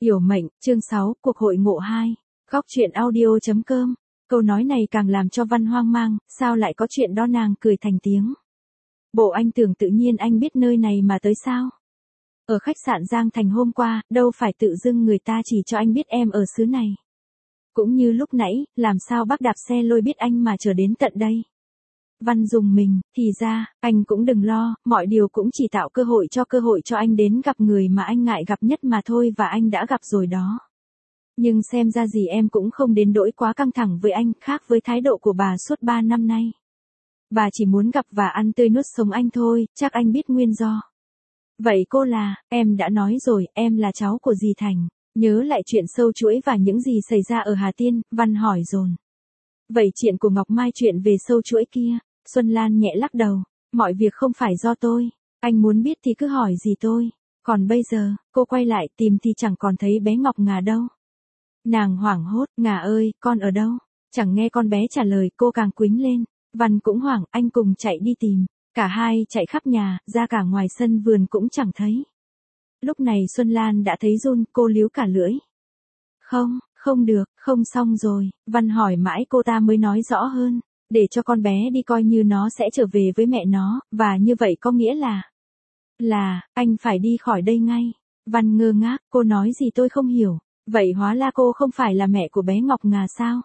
Yểu mệnh, chương 6, cuộc hội ngộ 2. Góc truyện audio.com. Câu nói này càng làm cho Văn hoang mang, sao lại có chuyện đó, nàng cười thành tiếng. Bộ anh tưởng tự nhiên anh biết nơi này mà tới sao? Ở khách sạn Giang Thành hôm qua, đâu phải tự dưng người ta chỉ cho anh biết em ở xứ này. Cũng như lúc nãy, làm sao bác đạp xe lôi biết anh mà chờ đến tận đây. Văn dùng mình, thì ra, anh cũng đừng lo, mọi điều cũng chỉ tạo cơ hội cho anh đến gặp người mà anh ngại gặp nhất mà thôi, và anh đã gặp rồi đó. Nhưng xem ra gì em cũng không đến nỗi quá căng thẳng với anh, khác với thái độ của bà suốt 3 năm nay. Bà chỉ muốn gặp và ăn tươi nuốt sống anh thôi, chắc anh biết nguyên do. Vậy cô là, em đã nói rồi, em là cháu của dì Thành. Nhớ lại chuyện sâu chuỗi và những gì xảy ra ở Hà Tiên, Văn hỏi dồn. Vậy chuyện của Ngọc Mai, chuyện về sâu chuỗi kia? Xuân Lan nhẹ lắc đầu. Mọi việc không phải do tôi. Anh muốn biết thì cứ hỏi gì tôi. Còn bây giờ, cô quay lại tìm thì chẳng còn thấy bé Ngọc Ngà đâu. Nàng hoảng hốt, Ngà ơi, con ở đâu? Chẳng nghe con bé trả lời, cô càng quýnh lên. Văn cũng hoảng, anh cùng chạy đi tìm. Cả hai chạy khắp nhà, ra cả ngoài sân vườn cũng chẳng thấy. Lúc này Xuân Lan đã thấy run, cô líu cả lưỡi. Không được, không xong rồi. Văn hỏi mãi cô ta mới nói rõ hơn. Để cho con bé đi, coi như nó sẽ trở về với mẹ nó, và như vậy có nghĩa là, anh phải đi khỏi đây ngay. Văn ngơ ngác, cô nói gì tôi không hiểu. Vậy hóa ra cô không phải là mẹ của bé Ngọc Ngà sao?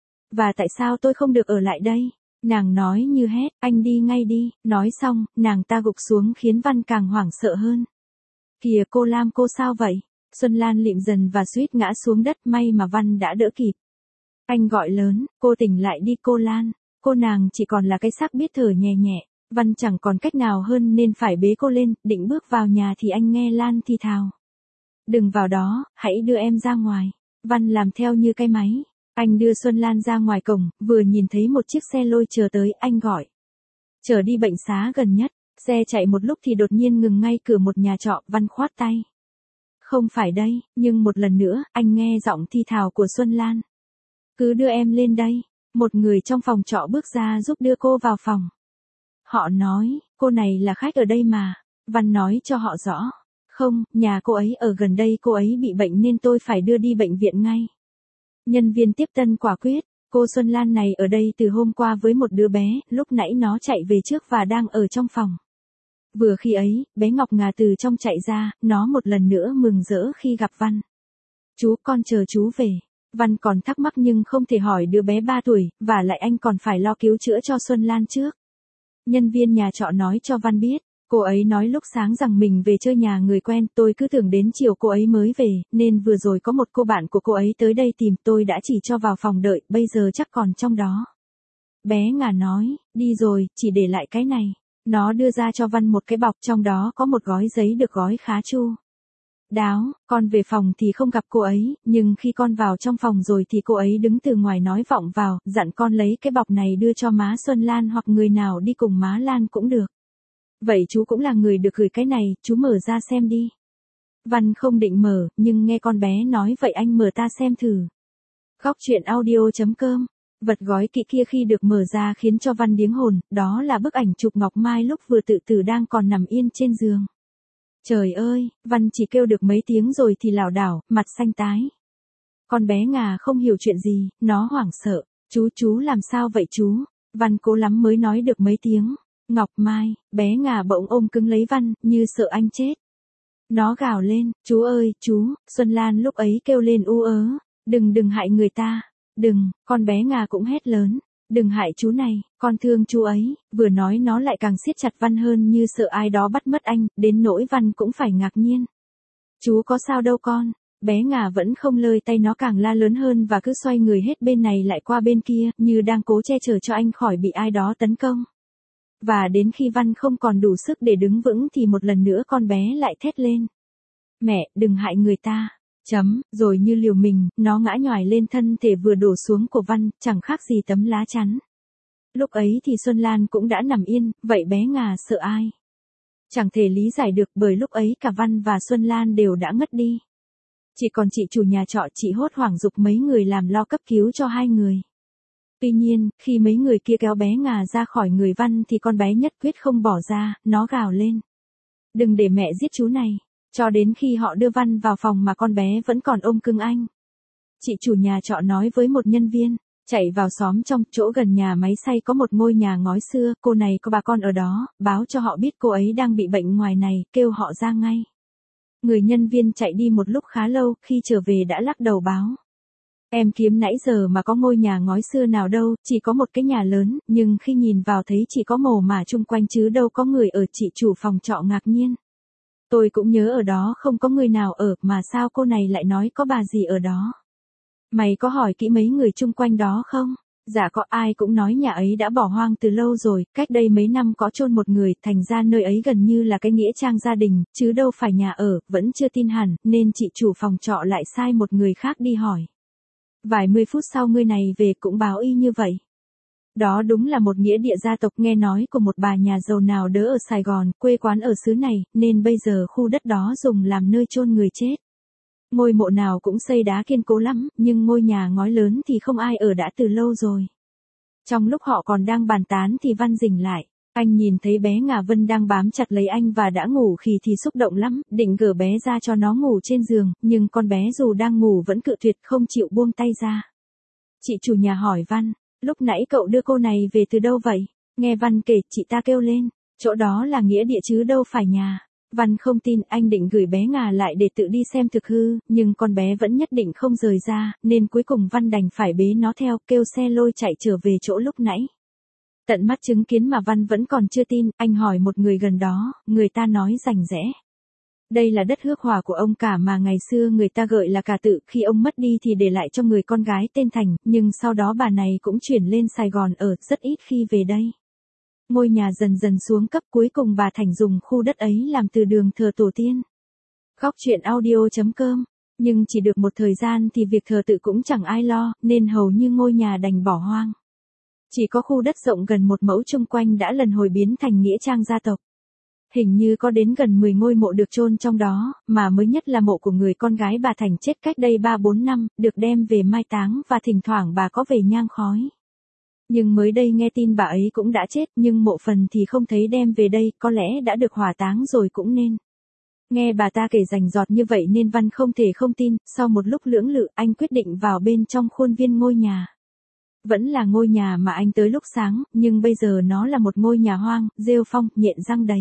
Và tại sao tôi không được ở lại đây? Nàng nói như hét, anh đi ngay đi. Nói xong, nàng ta gục xuống khiến Văn càng hoảng sợ hơn. Kìa cô Lam, cô sao vậy? Xuân Lan lịm dần và suýt ngã xuống đất, may mà Văn đã đỡ kịp. Anh gọi lớn, cô tỉnh lại đi cô Lan. Cô nàng chỉ còn là cái xác biết thở nhẹ nhẹ. Văn chẳng còn cách nào hơn nên phải bế cô lên, định bước vào nhà thì anh nghe Lan thì thào. Đừng vào đó, hãy đưa em ra ngoài. Văn làm theo như cái máy. Anh đưa Xuân Lan ra ngoài cổng, vừa nhìn thấy một chiếc xe lôi chờ tới, anh gọi. Chở đi bệnh xá gần nhất. Xe chạy một lúc thì đột nhiên ngừng ngay cửa một nhà trọ, Văn khoát tay. Không phải đây, nhưng một lần nữa, anh nghe giọng thi thào của Xuân Lan. Cứ đưa em lên đây. Một người trong phòng trọ bước ra giúp đưa cô vào phòng. Họ nói, cô này là khách ở đây mà. Văn nói cho họ rõ. Không, nhà cô ấy ở gần đây, cô ấy bị bệnh nên tôi phải đưa đi bệnh viện ngay. Nhân viên tiếp tân quả quyết, cô Xuân Lan này ở đây từ hôm qua với một đứa bé, lúc nãy nó chạy về trước và đang ở trong phòng. Vừa khi ấy, bé Ngọc Ngà từ trong chạy ra, nó một lần nữa mừng rỡ khi gặp Văn. Chú, con chờ chú về. Văn còn thắc mắc nhưng không thể hỏi đứa bé 3 tuổi, và lại anh còn phải lo cứu chữa cho Xuân Lan trước. Nhân viên nhà trọ nói cho Văn biết, cô ấy nói lúc sáng rằng mình về chơi nhà người quen, tôi cứ tưởng đến chiều cô ấy mới về, nên vừa rồi có một cô bạn của cô ấy tới đây tìm, tôi đã chỉ cho vào phòng đợi, bây giờ chắc còn trong đó. Bé Ngà nói, đi rồi, chỉ để lại cái này. Nó đưa ra cho Văn một cái bọc, trong đó có một gói giấy được gói khá chu đáo. Con về phòng thì không gặp cô ấy, nhưng khi con vào trong phòng rồi thì cô ấy đứng từ ngoài nói vọng vào, dặn con lấy cái bọc này đưa cho má Xuân Lan hoặc người nào đi cùng má Lan cũng được. Vậy chú cũng là người được gửi cái này, chú mở ra xem đi. Văn không định mở, nhưng nghe con bé nói vậy anh mở ta xem thử. Góc truyện audio.com. Vật gói kỹ kia khi được mở ra khiến cho Văn điếng hồn, đó là bức ảnh chụp Ngọc Mai lúc vừa tự tử đang còn nằm yên trên giường. Trời ơi, Văn chỉ kêu được mấy tiếng rồi thì lảo đảo, mặt xanh tái. Con bé Ngà không hiểu chuyện gì, nó hoảng sợ. Chú làm sao vậy chú? Văn cố lắm mới nói được mấy tiếng. Ngọc Mai, bé Ngà bỗng ôm cứng lấy Văn, như sợ anh chết. Nó gào lên, chú ơi, chú. Xuân Lan lúc ấy kêu lên u ớ. Đừng hại người ta. Đừng, con bé Ngà cũng hét lớn. Đừng hại chú này, con thương chú ấy. Vừa nói nó lại càng siết chặt Văn hơn, như sợ ai đó bắt mất anh, đến nỗi Văn cũng phải ngạc nhiên. Chú có sao đâu con. Bé Ngà vẫn không lơi tay, nó càng la lớn hơn và cứ xoay người hết bên này lại qua bên kia, như đang cố che chở cho anh khỏi bị ai đó tấn công. Và đến khi Văn không còn đủ sức để đứng vững thì một lần nữa con bé lại thét lên. Mẹ, đừng hại người ta. Rồi như liều mình, nó ngã nhoài lên thân thể vừa đổ xuống của Văn, chẳng khác gì tấm lá chắn. Lúc ấy thì Xuân Lan cũng đã nằm yên, vậy bé Ngà sợ ai? Chẳng thể lý giải được, bởi lúc ấy cả Văn và Xuân Lan đều đã ngất đi. Chỉ còn chị chủ nhà trọ, chị hốt hoảng giục mấy người làm lo cấp cứu cho hai người. Tuy nhiên, khi mấy người kia kéo bé Ngà ra khỏi người Văn thì con bé nhất quyết không bỏ ra, nó gào lên. Đừng để mẹ giết chú này. Cho đến khi họ đưa Văn vào phòng mà con bé vẫn còn ôm cưng anh. Chị chủ nhà trọ nói với một nhân viên, chạy vào xóm trong chỗ gần nhà máy xay có một ngôi nhà ngói xưa, cô này có bà con ở đó, báo cho họ biết cô ấy đang bị bệnh ngoài này, kêu họ ra ngay. Người nhân viên chạy đi một lúc khá lâu, khi trở về đã lắc đầu báo. Em kiếm nãy giờ mà có ngôi nhà ngói xưa nào đâu, chỉ có một cái nhà lớn, nhưng khi nhìn vào thấy chỉ có mồ mả chung quanh chứ đâu có người ở. Chị chủ phòng trọ ngạc nhiên. Tôi cũng nhớ ở đó không có người nào ở, mà sao cô này lại nói có bà gì ở đó? Mày có hỏi kỹ mấy người chung quanh đó không? Dạ có, ai cũng nói nhà ấy đã bỏ hoang từ lâu rồi, cách đây mấy năm có chôn một người, thành ra nơi ấy gần như là cái nghĩa trang gia đình, chứ đâu phải nhà ở, vẫn chưa tin hẳn, nên chị chủ phòng trọ lại sai một người khác đi hỏi. Vài mươi phút sau người này về cũng báo y như vậy. Đó đúng là một nghĩa địa gia tộc, nghe nói của một bà nhà giàu nào đỡ ở Sài Gòn, quê quán ở xứ này, nên bây giờ khu đất đó dùng làm nơi chôn người chết. Ngôi mộ nào cũng xây đá kiên cố lắm, nhưng ngôi nhà ngói lớn thì không ai ở đã từ lâu rồi. Trong lúc họ còn đang bàn tán thì Văn rình lại. Anh nhìn thấy bé Ngà Vân đang bám chặt lấy anh và đã ngủ khì thì xúc động lắm, định gỡ bé ra cho nó ngủ trên giường, nhưng con bé dù đang ngủ vẫn cự tuyệt không chịu buông tay ra. Chị chủ nhà hỏi Văn, lúc nãy cậu đưa cô này về từ đâu vậy? Nghe Văn kể, chị ta kêu lên, chỗ đó là nghĩa địa chứ đâu phải nhà. Văn không tin, anh định gửi bé Ngà lại để tự đi xem thực hư, nhưng con bé vẫn nhất định không rời ra, nên cuối cùng Văn đành phải bế nó theo, kêu xe lôi chạy trở về chỗ lúc nãy. Tận mắt chứng kiến mà Văn vẫn còn chưa tin, anh hỏi một người gần đó, người ta nói rành rẽ. Đây là đất hước hỏa của ông cả mà ngày xưa người ta gọi là Cả Tự, khi ông mất đi thì để lại cho người con gái tên Thành, nhưng sau đó bà này cũng chuyển lên Sài Gòn ở, rất ít khi về đây. Ngôi nhà dần dần xuống cấp, cuối cùng bà Thành dùng khu đất ấy làm từ đường thờ tổ tiên. Góc truyện audio.com. Nhưng chỉ được một thời gian thì việc thờ tự cũng chẳng ai lo, nên hầu như ngôi nhà đành bỏ hoang. Chỉ có khu đất rộng gần 1 mẫu chung quanh đã lần hồi biến thành nghĩa trang gia tộc. Hình như có đến gần 10 ngôi mộ được chôn trong đó, mà mới nhất là mộ của người con gái bà Thành chết cách đây 3-4 năm, được đem về mai táng và thỉnh thoảng bà có về nhang khói. Nhưng mới đây nghe tin bà ấy cũng đã chết, nhưng mộ phần thì không thấy đem về đây, có lẽ đã được hỏa táng rồi cũng nên. Nghe bà ta kể rành rọt như vậy nên Văn không thể không tin, sau một lúc lưỡng lự anh quyết định vào bên trong khuôn viên ngôi nhà. Vẫn là ngôi nhà mà anh tới lúc sáng, nhưng bây giờ nó là một ngôi nhà hoang, rêu phong, nhện răng đầy.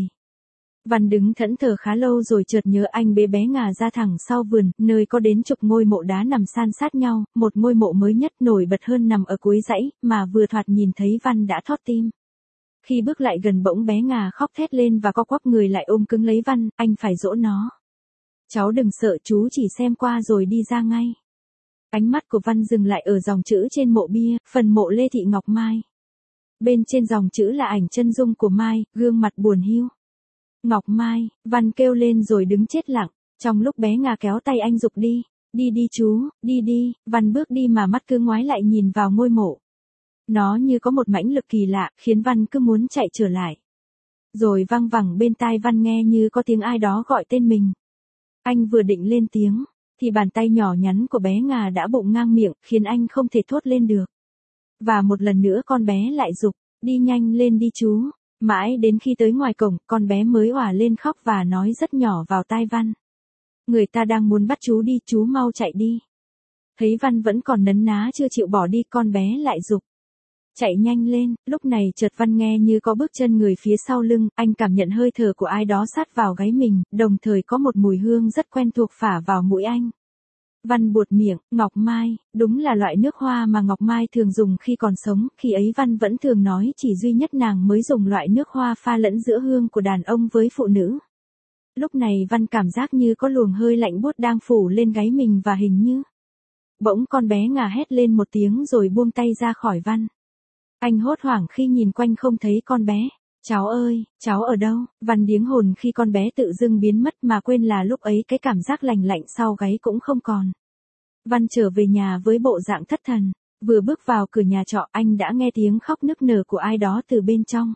Văn đứng thẫn thờ khá lâu rồi chợt nhớ anh bế bé Ngà ra thẳng sau vườn, nơi có đến chục ngôi mộ đá nằm san sát nhau, một ngôi mộ mới nhất nổi bật hơn nằm ở cuối dãy, mà vừa thoạt nhìn thấy Văn đã thót tim. Khi bước lại gần bỗng bé Ngà khóc thét lên và co quắp người lại ôm cứng lấy Văn, anh phải dỗ nó. Cháu đừng sợ, chú chỉ xem qua rồi đi ra ngay. Ánh mắt của Văn dừng lại ở dòng chữ trên mộ bia, phần mộ Lê Thị Ngọc Mai. Bên trên dòng chữ là ảnh chân dung của Mai, gương mặt buồn hiu. Ngọc Mai, Văn kêu lên rồi đứng chết lặng, trong lúc bé Ngà kéo tay anh giục đi. Đi đi chú, đi đi, Văn bước đi mà mắt cứ ngoái lại nhìn vào ngôi mộ. Nó như có một mãnh lực kỳ lạ, khiến Văn cứ muốn chạy trở lại. Rồi văng vẳng bên tai Văn nghe như có tiếng ai đó gọi tên mình. Anh vừa định lên tiếng, thì bàn tay nhỏ nhắn của bé Ngà đã bụng ngang miệng, khiến anh không thể thốt lên được. Và một lần nữa con bé lại giục, đi nhanh lên đi chú. Mãi đến khi tới ngoài cổng, con bé mới òa lên khóc và nói rất nhỏ vào tai Văn. Người ta đang muốn bắt chú đi, chú mau chạy đi. Thấy Văn vẫn còn nấn ná chưa chịu bỏ đi, con bé lại giục. Chạy nhanh lên, lúc này chợt Văn nghe như có bước chân người phía sau lưng, anh cảm nhận hơi thở của ai đó sát vào gáy mình, đồng thời có một mùi hương rất quen thuộc phả vào mũi anh. Văn buột miệng, Ngọc Mai, đúng là loại nước hoa mà Ngọc Mai thường dùng khi còn sống, khi ấy Văn vẫn thường nói chỉ duy nhất nàng mới dùng loại nước hoa pha lẫn giữa hương của đàn ông với phụ nữ. Lúc này Văn cảm giác như có luồng hơi lạnh buốt đang phủ lên gáy mình và hình như. Bỗng con bé Ngà hét lên một tiếng rồi buông tay ra khỏi Văn. Anh hốt hoảng khi nhìn quanh không thấy con bé. Cháu ơi, cháu ở đâu? Văn điếng hồn khi con bé tự dưng biến mất mà quên là lúc ấy cái cảm giác lành lạnh sau gáy cũng không còn. Văn trở về nhà với bộ dạng thất thần. Vừa bước vào cửa nhà trọ anh đã nghe tiếng khóc nức nở của ai đó từ bên trong.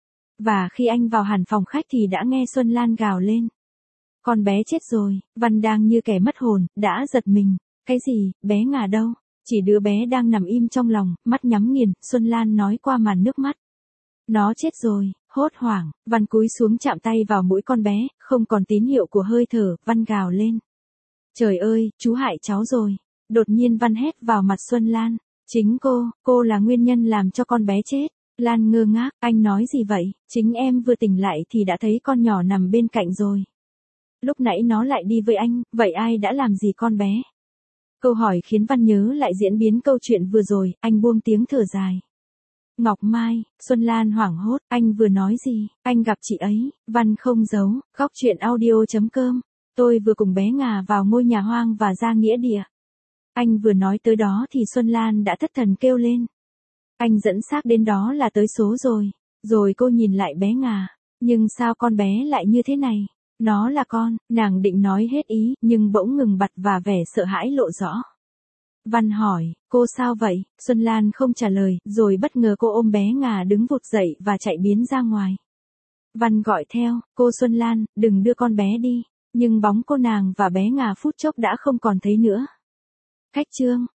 Và khi anh vào hẳn phòng khách thì đã nghe Xuân Lan gào lên. Con bé chết rồi, Văn đang như kẻ mất hồn, đã giật mình. Cái gì, bé Ngà đâu? Chỉ đứa bé đang nằm im trong lòng, mắt nhắm nghiền, Xuân Lan nói qua màn nước mắt. Nó chết rồi, Hốt hoảng, Văn cúi xuống chạm tay vào mũi con bé, không còn tín hiệu của hơi thở, Văn gào lên. Trời ơi, chú hại cháu rồi. Đột nhiên Văn hét vào mặt Xuân Lan. Chính cô là nguyên nhân làm cho con bé chết. Lan ngơ ngác, anh nói gì vậy? Chính em vừa tỉnh lại thì đã thấy con nhỏ nằm bên cạnh rồi. Lúc nãy nó lại đi với anh, vậy ai đã làm gì con bé? Câu hỏi khiến Văn nhớ lại diễn biến câu chuyện vừa rồi, anh buông tiếng thở dài. Ngọc Mai, Xuân Lan hoảng hốt, anh vừa nói gì? Anh gặp chị ấy, Văn không giấu, góc chuyện audio.com. Tôi vừa cùng bé Ngà vào ngôi nhà hoang và ra nghĩa địa. Anh vừa nói tới đó thì Xuân Lan đã thất thần kêu lên. Anh dẫn xác đến đó là tới số rồi. Rồi cô nhìn lại bé Ngà. Nhưng sao con bé lại như thế này? Nó là con, nàng định nói hết ý, nhưng bỗng ngừng bặt và vẻ sợ hãi lộ rõ. Văn hỏi, cô sao vậy? Xuân Lan không trả lời, rồi bất ngờ cô ôm bé Ngà đứng vụt dậy và chạy biến ra ngoài. Văn gọi theo, cô Xuân Lan, đừng đưa con bé đi. Nhưng bóng cô nàng và bé Ngà phút chốc đã không còn thấy nữa. Khách chương.